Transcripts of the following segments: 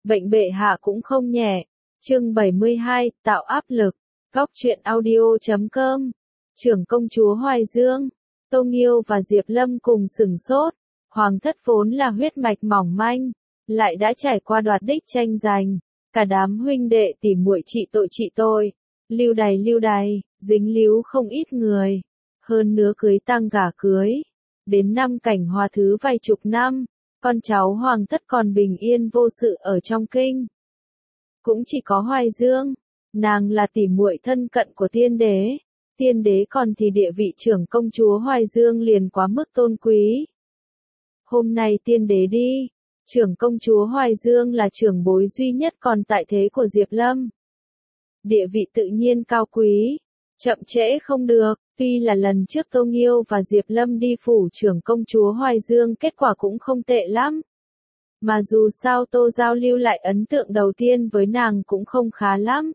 Bệnh bệ hạ cũng không nhẹ. Chương 72, tạo áp lực. Góc truyện audio.com. Trưởng công chúa Hoài Dương, Tô Nghiêu và Diệp Lâm cùng sửng sốt. Hoàng thất vốn là huyết mạch mỏng manh, lại đã trải qua đoạt đích tranh giành, cả đám huynh đệ tỉ muội trị tội, lưu đày, dính líu không ít người. Hơn nữa cưới tăng gả cưới, đến năm cảnh hòa thứ vài chục năm, con cháu hoàng thất còn bình yên vô sự ở trong kinh. Cũng chỉ có Hoài Dương, nàng là tỉ muội thân cận của tiên đế còn thì địa vị trưởng công chúa Hoài Dương liền quá mức tôn quý. Hôm nay tiên đế đi, trưởng công chúa Hoài Dương là trưởng bối duy nhất còn tại thế của Diệp Lâm. Địa vị tự nhiên cao quý, chậm trễ không được, tuy là lần trước Tô Nghiêu và Diệp Lâm đi phủ trưởng công chúa Hoài Dương kết quả cũng không tệ lắm. Mà dù sao Tô Giao lưu lại ấn tượng đầu tiên với nàng cũng không khá lắm.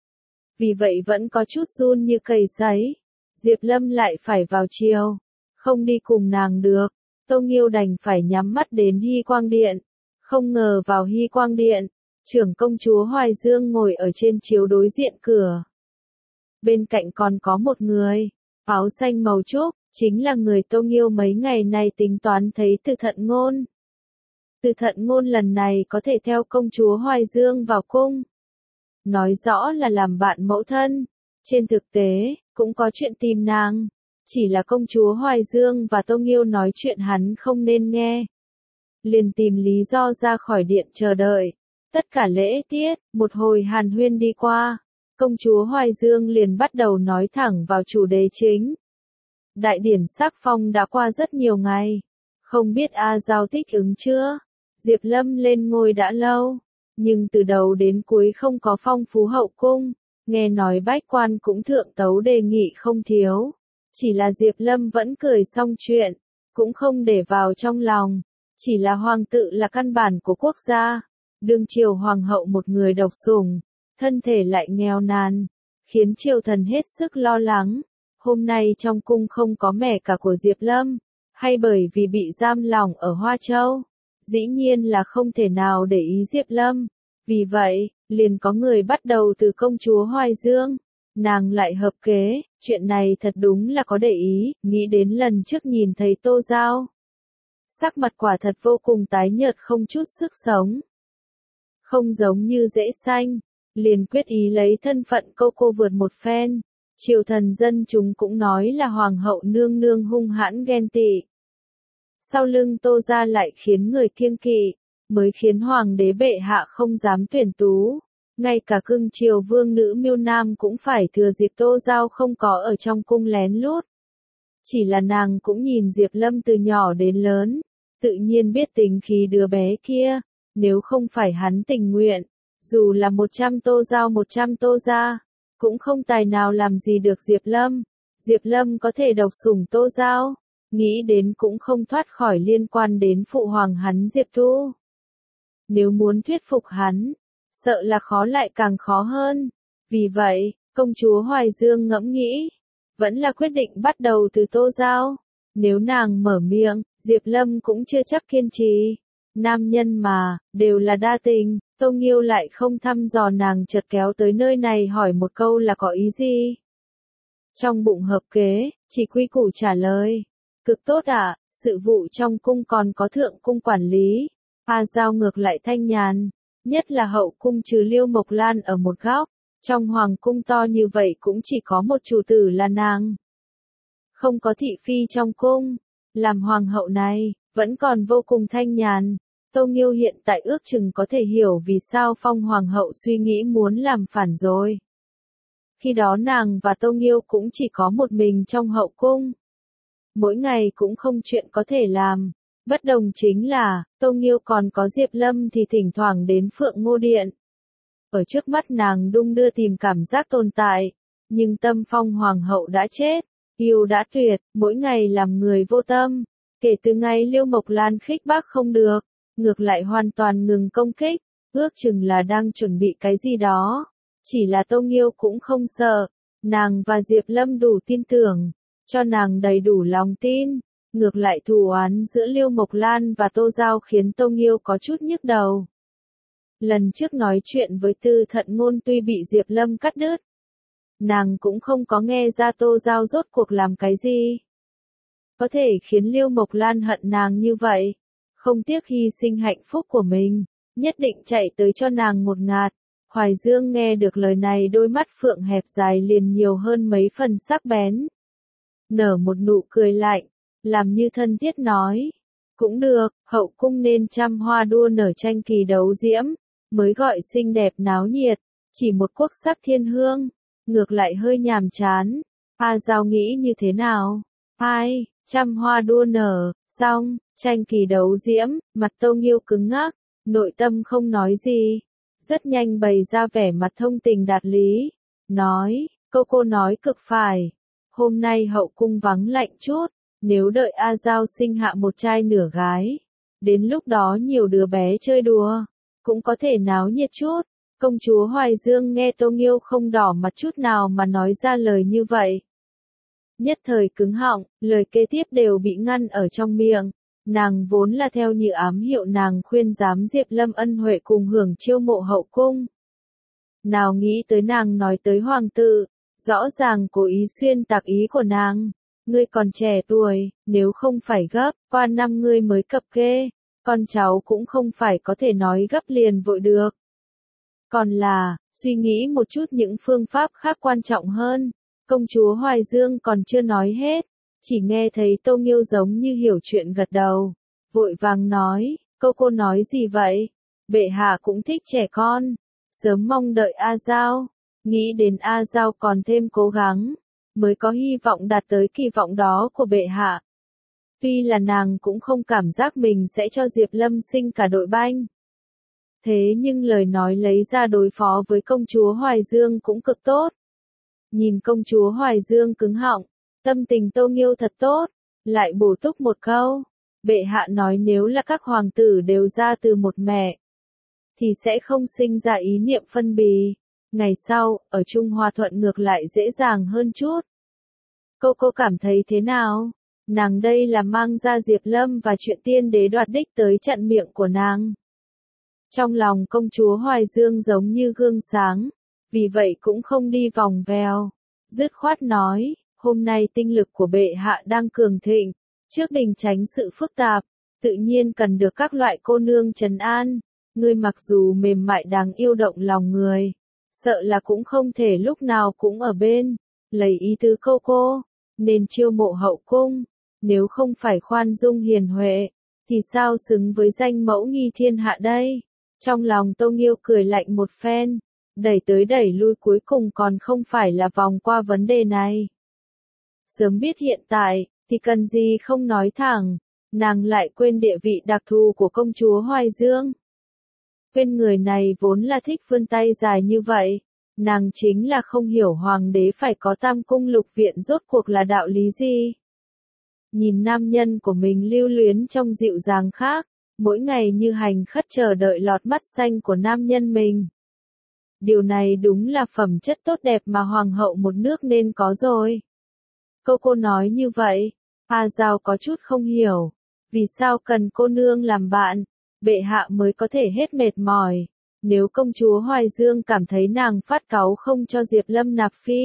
Vì vậy vẫn có chút run như cầy sấy. Diệp Lâm lại phải vào chiều, không đi cùng nàng được. Tô Nghiêu đành phải nhắm mắt đến Hy Quang Điện. Không ngờ vào Hy Quang Điện, trưởng công chúa Hoài Dương ngồi ở trên chiếu đối diện cửa. Bên cạnh còn có một người, áo xanh màu trúc, chính là người Tô Nghiêu mấy ngày nay tính toán thấy Từ Thận Ngôn. Từ Thận Ngôn lần này có thể theo công chúa Hoài Dương vào cung. Nói rõ là làm bạn mẫu thân. Trên thực tế, cũng có chuyện tìm nàng. Chỉ là công chúa Hoài Dương và Tô Nghiêu nói chuyện hắn không nên nghe. Liền tìm lý do ra khỏi điện chờ đợi. Tất cả lễ tiết, một hồi hàn huyên đi qua. Công chúa Hoài Dương liền bắt đầu nói thẳng vào chủ đề chính. Đại điển sắc phong đã qua rất nhiều ngày. Không biết A Giao thích ứng chưa? Diệp Lâm lên ngôi đã lâu, nhưng từ đầu đến cuối không có phong phú hậu cung. Nghe nói bách quan cũng thượng tấu đề nghị không thiếu. Chỉ là Diệp Lâm vẫn cười xong chuyện, cũng không để vào trong lòng. Chỉ là hoàng tự là căn bản của quốc gia. Đương triều hoàng hậu một người độc sủng, thân thể lại nghèo nàn, khiến triều thần hết sức lo lắng. Hôm nay trong cung không có mẹ cả của Diệp Lâm, hay bởi vì bị giam lỏng ở Hoa Châu, dĩ nhiên là không thể nào để ý Diệp Lâm. Vì vậy, liền có người bắt đầu từ công chúa Hoài Dương. Nàng lại hợp kế, chuyện này thật đúng là có để ý, nghĩ đến lần trước nhìn thấy Tô Giao. Sắc mặt quả thật vô cùng tái nhợt không chút sức sống. Không giống như dễ sanh, liền quyết ý lấy thân phận cô vượt một phen. Triều thần dân chúng cũng nói là hoàng hậu nương nương hung hãn ghen tị. Sau lưng Tô ra lại khiến người kiêng kỵ, mới khiến hoàng đế bệ hạ không dám tuyển tú. Ngay cả cưng triều vương nữ Miêu Nam cũng phải thừa dịp Tô Giao không có ở trong cung lén lút. Chỉ là nàng cũng nhìn Diệp Lâm từ nhỏ đến lớn, tự nhiên biết tính khí đứa bé kia, nếu không phải hắn tình nguyện, dù là 100 Tô Giao 100 Tô ra, cũng không tài nào làm gì được Diệp Lâm. Diệp Lâm có thể độc sủng Tô Giao, nghĩ đến cũng không thoát khỏi liên quan đến phụ hoàng hắn Diệp Thu. Nếu muốn thuyết phục hắn, sợ là khó lại càng khó hơn. Vì vậy, công chúa Hoài Dương ngẫm nghĩ, vẫn là quyết định bắt đầu từ Tô Giao. Nếu nàng mở miệng, Diệp Lâm cũng chưa chắc kiên trì. Nam nhân mà, đều là đa tình. Tô Nghiêu lại không thăm dò nàng chợt kéo tới nơi này hỏi một câu là có ý gì. Trong bụng hợp kế, chỉ quy củ trả lời. Cực tốt ạ, sự vụ trong cung còn có thượng cung quản lý. A Giao ngược lại thanh nhàn, nhất là hậu cung trừ Liêu Mộc Lan ở một góc. Trong hoàng cung to như vậy cũng chỉ có một chủ tử là nàng. Không có thị phi trong cung, làm hoàng hậu này, vẫn còn vô cùng thanh nhàn. Tô Nghiêu hiện tại ước chừng có thể hiểu vì sao Phong hoàng hậu suy nghĩ muốn làm phản rồi. Khi đó nàng và Tô Nghiêu cũng chỉ có một mình trong hậu cung. Mỗi ngày cũng không chuyện có thể làm. Bất đồng chính là, Tô Nghiêu còn có Diệp Lâm thì thỉnh thoảng đến Phượng Ngô Điện. Ở trước mắt nàng đung đưa tìm cảm giác tồn tại. Nhưng tâm Phong hoàng hậu đã chết, yêu đã tuyệt, mỗi ngày làm người vô tâm. Kể từ ngày Liêu Mộc Lan khích bác không được, ngược lại hoàn toàn ngừng công kích, ước chừng là đang chuẩn bị cái gì đó. Chỉ là Tô Nghiêu cũng không sợ, nàng và Diệp Lâm đủ tin tưởng, cho nàng đầy đủ lòng tin. Ngược lại thù oán giữa Liêu Mộc Lan và Tô Giao khiến Tô Nghiêu có chút nhức đầu. Lần trước nói chuyện với Tư Thận Ngôn tuy bị Diệp Lâm cắt đứt, nàng cũng không có nghe ra Tô Giao rốt cuộc làm cái gì. Có thể khiến Liêu Mộc Lan hận nàng như vậy, không tiếc hy sinh hạnh phúc của mình, nhất định chạy tới cho nàng một ngạt. Hoài Dương nghe được lời này đôi mắt phượng hẹp dài liền nhiều hơn mấy phần sắc bén. Nở một nụ cười lạnh, làm như thân thiết nói. Cũng được, hậu cung nên trăm hoa đua nở tranh kỳ đấu diễm, mới gọi xinh đẹp náo nhiệt, chỉ một quốc sắc thiên hương, ngược lại hơi nhàm chán. A Giao nghĩ như thế nào? Ai, trăm hoa đua nở, xong, tranh kỳ đấu diễm, mặt Tô Nghiêu cứng ngắc, nội tâm không nói gì. Rất nhanh bày ra vẻ mặt thông tình đạt lý, nói, cô nói cực phải. Hôm nay hậu cung vắng lạnh chút, nếu đợi A Giao sinh hạ một trai nửa gái, đến lúc đó nhiều đứa bé chơi đùa, cũng có thể náo nhiệt chút. Công chúa Hoài Dương nghe Tô Nghiêu không đỏ mặt chút nào mà nói ra lời như vậy. Nhất thời cứng họng, lời kế tiếp đều bị ngăn ở trong miệng. Nàng vốn là theo như ám hiệu nàng khuyên giám Diệp Lâm ân huệ cùng hưởng chiêu mộ hậu cung. Nào nghĩ tới nàng nói tới hoàng tử, rõ ràng cố ý xuyên tạc ý của nàng. Ngươi còn trẻ tuổi, nếu không phải gấp, qua năm ngươi mới cập kê, con cháu cũng không phải có thể nói gấp liền vội được. Còn là, suy nghĩ một chút những phương pháp khác quan trọng hơn. Công chúa Hoài Dương còn chưa nói hết, chỉ nghe thấy Tô Nghiêu giống như hiểu chuyện gật đầu, vội vàng nói, cô nói gì vậy? Bệ hạ cũng thích trẻ con, sớm mong đợi A Giao, nghĩ đến A Giao còn thêm cố gắng, mới có hy vọng đạt tới kỳ vọng đó của bệ hạ. Tuy là nàng cũng không cảm giác mình sẽ cho Diệp Lâm sinh cả đội banh. Thế nhưng lời nói lấy ra đối phó với công chúa Hoài Dương cũng cực tốt. Nhìn công chúa Hoài Dương cứng họng, tâm tình Tô Nghiêu thật tốt, lại bổ túc một câu. Bệ hạ nói nếu là các hoàng tử đều ra từ một mẹ, thì sẽ không sinh ra ý niệm phân bì. Ngày sau, ở Trung Hòa Thuận ngược lại dễ dàng hơn chút. Cô cảm thấy thế nào? Nàng đây là mang ra Diệp Lâm và chuyện tiên đế đoạt đích tới chặn miệng của nàng. Trong lòng công chúa Hoài Dương giống như gương sáng, vì vậy cũng không đi vòng vèo. Dứt khoát nói, hôm nay tinh lực của bệ hạ đang cường thịnh, trước đình tránh sự phức tạp, tự nhiên cần được các loại cô nương trấn an. Ngươi mặc dù mềm mại đáng yêu động lòng người, sợ là cũng không thể lúc nào cũng ở bên, lấy ý tứ cô, nên chiêu mộ hậu cung, nếu không phải khoan dung hiền huệ, thì sao xứng với danh mẫu nghi thiên hạ đây? Trong lòng Tô Nghiêu cười lạnh một phen, đẩy tới đẩy lui cuối cùng còn không phải là vòng qua vấn đề này. Sớm biết hiện tại, thì cần gì không nói thẳng, nàng lại quên địa vị đặc thù của công chúa Hoài Dương. Quên người này vốn là thích vươn tay dài như vậy, nàng chính là không hiểu hoàng đế phải có tam cung lục viện rốt cuộc là đạo lý gì. Nhìn nam nhân của mình lưu luyến trong dịu dàng khác, mỗi ngày như hành khất chờ đợi lọt mắt xanh của nam nhân mình. Điều này đúng là phẩm chất tốt đẹp mà hoàng hậu một nước nên có rồi. Cô nói như vậy, A Giao có chút không hiểu, vì sao cần cô nương làm bạn, bệ hạ mới có thể hết mệt mỏi. Nếu công chúa Hoài Dương cảm thấy nàng phát cáu không cho Diệp Lâm nạp phi,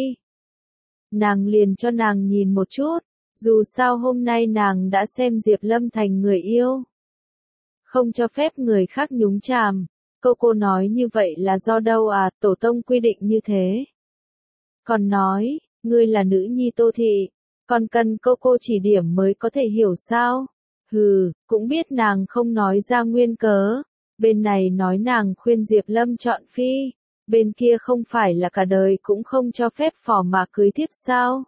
nàng liền cho nàng nhìn một chút, dù sao hôm nay nàng đã xem Diệp Lâm thành người yêu. Không cho phép người khác nhúng chàm. Cô nói như vậy là do đâu à, tổ tông quy định như thế. Còn nói, ngươi là nữ nhi Tô thị, còn cần cô chỉ điểm mới có thể hiểu sao? Hừ, cũng biết nàng không nói ra nguyên cớ. Bên này nói nàng khuyên Diệp Lâm chọn phi, bên kia không phải là cả đời cũng không cho phép phò mà cưới thiếp sao?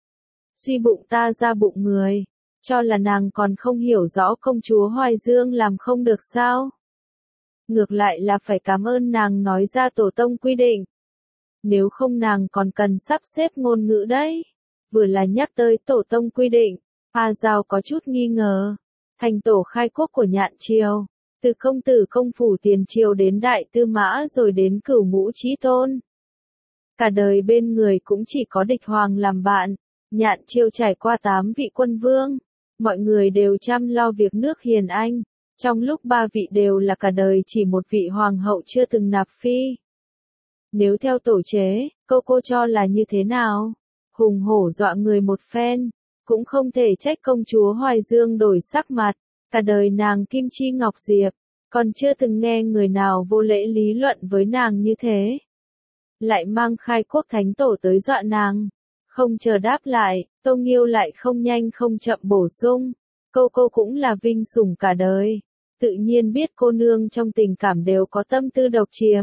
Suy bụng ta ra bụng người, cho là nàng còn không hiểu rõ công chúa Hoài Dương làm không được sao? Ngược lại là phải cảm ơn nàng nói ra tổ tông quy định. Nếu không nàng còn cần sắp xếp ngôn ngữ đấy. Vừa là nhắc tới tổ tông quy định, A Giao có chút nghi ngờ. Thành tổ khai quốc của Nhạn Triều, từ công tử công phủ tiền triều đến đại tư mã rồi đến cửu ngũ chí tôn. Cả đời bên người cũng chỉ có địch hoàng làm bạn. Nhạn Triều trải qua 8 vị quân vương. Mọi người đều chăm lo việc nước hiền anh. Trong lúc ba vị đều là cả đời chỉ một vị hoàng hậu chưa từng nạp phi. Nếu theo tổ chế, cô cho là như thế nào? Hùng hổ dọa người một phen, cũng không thể trách công chúa Hoài Dương đổi sắc mặt, cả đời nàng Kim Chi Ngọc Diệp, còn chưa từng nghe người nào vô lễ lý luận với nàng như thế. Lại mang khai quốc thánh tổ tới dọa nàng. Không chờ đáp lại, Tô Nghiêu lại không nhanh không chậm bổ sung. Cô cũng là vinh sủng cả đời. Tự nhiên biết cô nương trong tình cảm đều có tâm tư độc chiếm.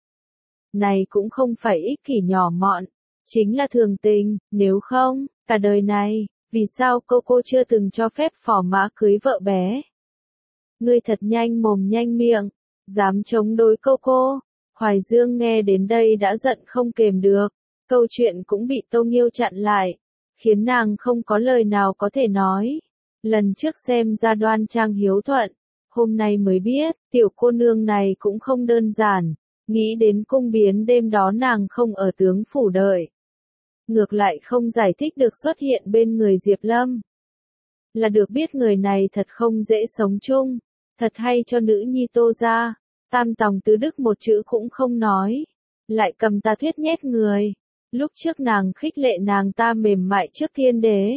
Này cũng không phải ích kỷ nhỏ mọn, chính là thường tình, nếu không, cả đời này, vì sao cô chưa từng cho phép phò mã cưới vợ bé? Ngươi thật nhanh mồm nhanh miệng, dám chống đối cô. Hoài Dương nghe đến đây đã giận không kềm được, câu chuyện cũng bị Tô Nghiêu chặn lại, khiến nàng không có lời nào có thể nói. Lần trước xem ra đoan trang hiếu thuận, hôm nay mới biết, tiểu cô nương này cũng không đơn giản, nghĩ đến cung biến đêm đó nàng không ở tướng phủ đợi. Ngược lại không giải thích được xuất hiện bên người Diệp Lâm. Là được biết người này thật không dễ sống chung, thật hay cho nữ nhi Tô ra, tam tòng tứ đức một chữ cũng không nói, lại cầm ta thuyết nhét người. Lúc trước nàng khích lệ nàng ta mềm mại trước thiên đế.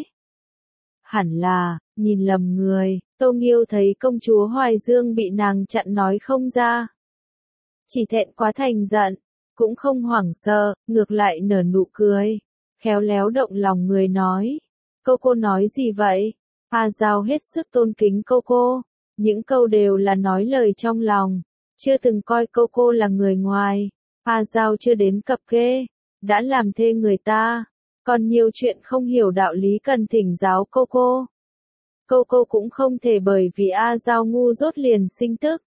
Hẳn là, nhìn lầm người, Tô Nghiêu thấy công chúa Hoài Dương bị nàng chặn nói không ra. Chỉ thẹn quá thành giận, cũng không hoảng sợ, ngược lại nở nụ cười, khéo léo động lòng người nói. Cô nói gì vậy? A Giao hết sức tôn kính cô, những câu đều là nói lời trong lòng, chưa từng coi cô là người ngoài. A Giao chưa đến cập kê, đã làm thê người ta, còn nhiều chuyện không hiểu đạo lý cần thỉnh giáo cô. Cô cũng không thể bởi vì A Giao ngu dốt liền sinh tức.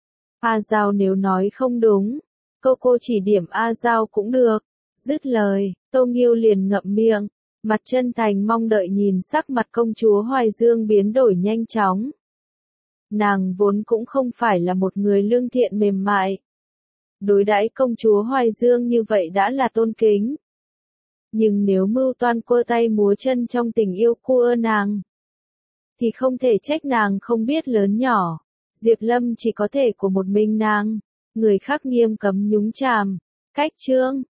A Giao nếu nói không đúng, cô chỉ điểm A Giao cũng được. Dứt lời, Tô Nghiêu liền ngậm miệng, mặt chân thành mong đợi nhìn sắc mặt công chúa Hoài Dương biến đổi nhanh chóng. Nàng vốn cũng không phải là một người lương thiện mềm mại. Đối đãi công chúa Hoài Dương như vậy đã là tôn kính. Nhưng nếu mưu toan quơ tay múa chân trong tình yêu cua nàng, thì không thể trách nàng không biết lớn nhỏ. Diệp Lâm chỉ có thể của một mình nàng, người khác nghiêm cấm nhúng chàm. Cách chương